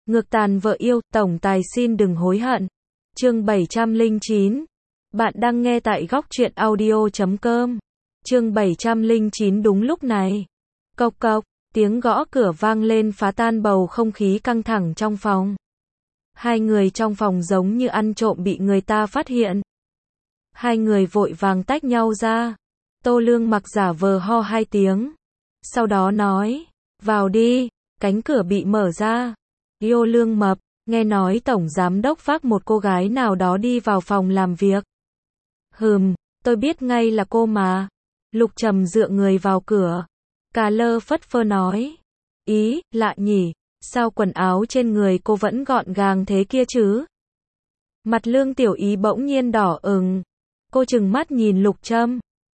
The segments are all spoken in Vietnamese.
Ngược tàn vợ yêu, tổng tài xin đừng hối hận. Chương 709. Bạn đang nghe tại góc truyện audio.com. Chương 709. Đúng lúc này. Cộc cộc, tiếng gõ cửa vang lên phá tan bầu không khí căng thẳng trong phòng. Hai người trong phòng giống như ăn trộm bị người ta phát hiện. Hai người vội vàng tách nhau ra. Tô Lương Mặc giả vờ ho hai tiếng. Sau đó nói, vào đi, cánh cửa bị mở ra. Yêu Lương Mập, nghe nói tổng giám đốc phác một cô gái nào đó đi vào phòng làm việc. Tôi biết ngay là cô mà. Lục Trầm dựa người vào cửa. Cà lơ phất phơ nói. Ý, lạ nhỉ, sao quần áo trên người cô vẫn gọn gàng thế kia chứ? Mặt Lương Tiểu Ý bỗng nhiên đỏ ửng. Cô trừng mắt nhìn Lục Trầm.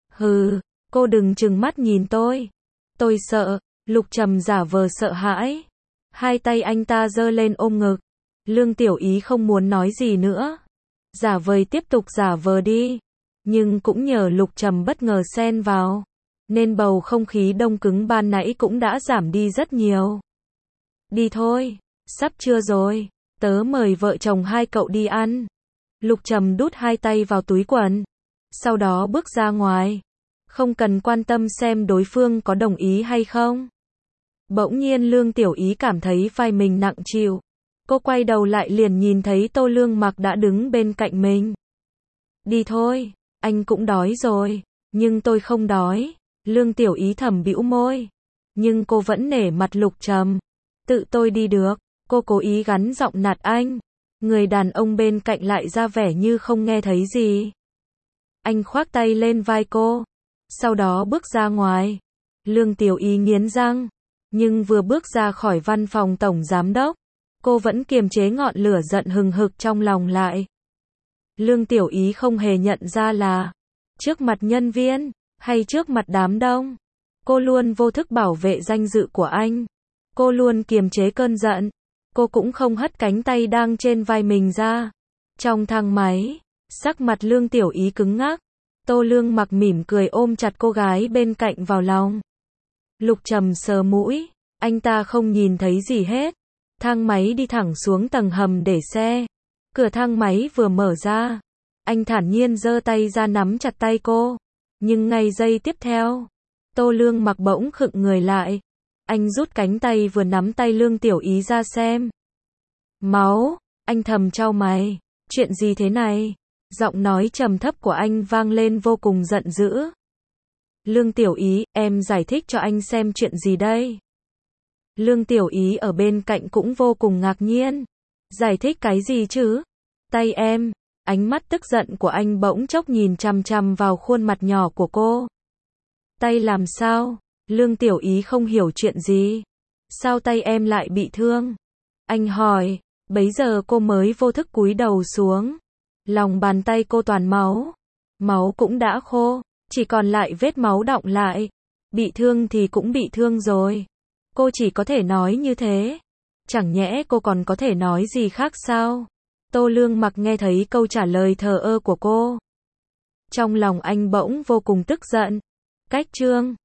Cô đừng trừng mắt nhìn tôi. Tôi sợ. Lục Trầm giả vờ sợ hãi. Hai tay anh ta giơ lên ôm ngực. Lương Tiểu Ý không muốn nói gì nữa. Giả vời tiếp tục giả vờ đi. Nhưng cũng nhờ Lục Trầm bất ngờ xen vào, nên bầu không khí đông cứng ban nãy cũng đã giảm đi rất nhiều. Đi thôi, sắp trưa rồi, tớ mời vợ chồng hai cậu đi ăn. Lục Trầm đút hai tay vào túi quần. Sau đó bước ra ngoài. Không cần quan tâm xem đối phương có đồng ý hay không. Bỗng nhiên Lương Tiểu Ý cảm thấy vai mình nặng chịu. Cô quay đầu lại liền nhìn thấy Tô Lương Mặc đã đứng bên cạnh mình. Đi thôi, anh cũng đói rồi, nhưng tôi không đói. Lương Tiểu Ý thầm bĩu môi. Nhưng cô vẫn nể mặt Lục Trầm. Tự tôi đi được, cô cố ý gắn giọng nạt anh. Người đàn ông bên cạnh lại ra vẻ như không nghe thấy gì. Anh khoác tay lên vai cô. Sau đó bước ra ngoài. Lương Tiểu Ý nghiến răng. Nhưng vừa bước ra khỏi văn phòng tổng giám đốc, cô vẫn kiềm chế ngọn lửa giận hừng hực trong lòng lại. Lương Tiểu Ý không hề nhận ra là trước mặt nhân viên, hay trước mặt đám đông, cô luôn vô thức bảo vệ danh dự của anh. Cô luôn kiềm chế cơn giận. Cô cũng không hất cánh tay đang trên vai mình ra. Trong thang máy, sắc mặt Lương Tiểu Ý cứng ngắc. Tô Lương Mặc mỉm cười ôm chặt cô gái bên cạnh vào lòng. Lục Trầm sờ mũi, anh ta không nhìn thấy gì hết. Thang máy đi thẳng xuống tầng hầm để xe. Cửa thang máy vừa mở ra, anh thản nhiên giơ tay ra nắm chặt tay cô. Nhưng ngay giây tiếp theo, Tô Lương Mặc bỗng khựng người lại. Anh rút cánh tay vừa nắm tay Lương Tiểu Ý ra xem. Máu, anh thầm chau mày. Chuyện gì thế này? Giọng nói trầm thấp của anh vang lên vô cùng giận dữ. Lương Tiểu Ý, em giải thích cho anh xem chuyện gì đây? Lương Tiểu Ý ở bên cạnh cũng vô cùng ngạc nhiên. Giải thích cái gì chứ? Tay em. Ánh mắt tức giận của anh bỗng chốc nhìn chằm chằm vào khuôn mặt nhỏ của cô. Tay làm sao? Lương Tiểu Ý không hiểu chuyện gì. Sao tay em lại bị thương? Anh hỏi. Bấy giờ cô mới vô thức cúi đầu xuống. Lòng bàn tay cô toàn máu. Máu cũng đã khô, chỉ còn lại vết máu đọng lại. Bị thương thì cũng bị thương rồi. Cô chỉ có thể nói như thế. Chẳng nhẽ cô còn có thể nói gì khác sao? Tô Lương Mặc nghe thấy câu trả lời thờ ơ của cô. Trong lòng anh bỗng vô cùng tức giận. Cách chương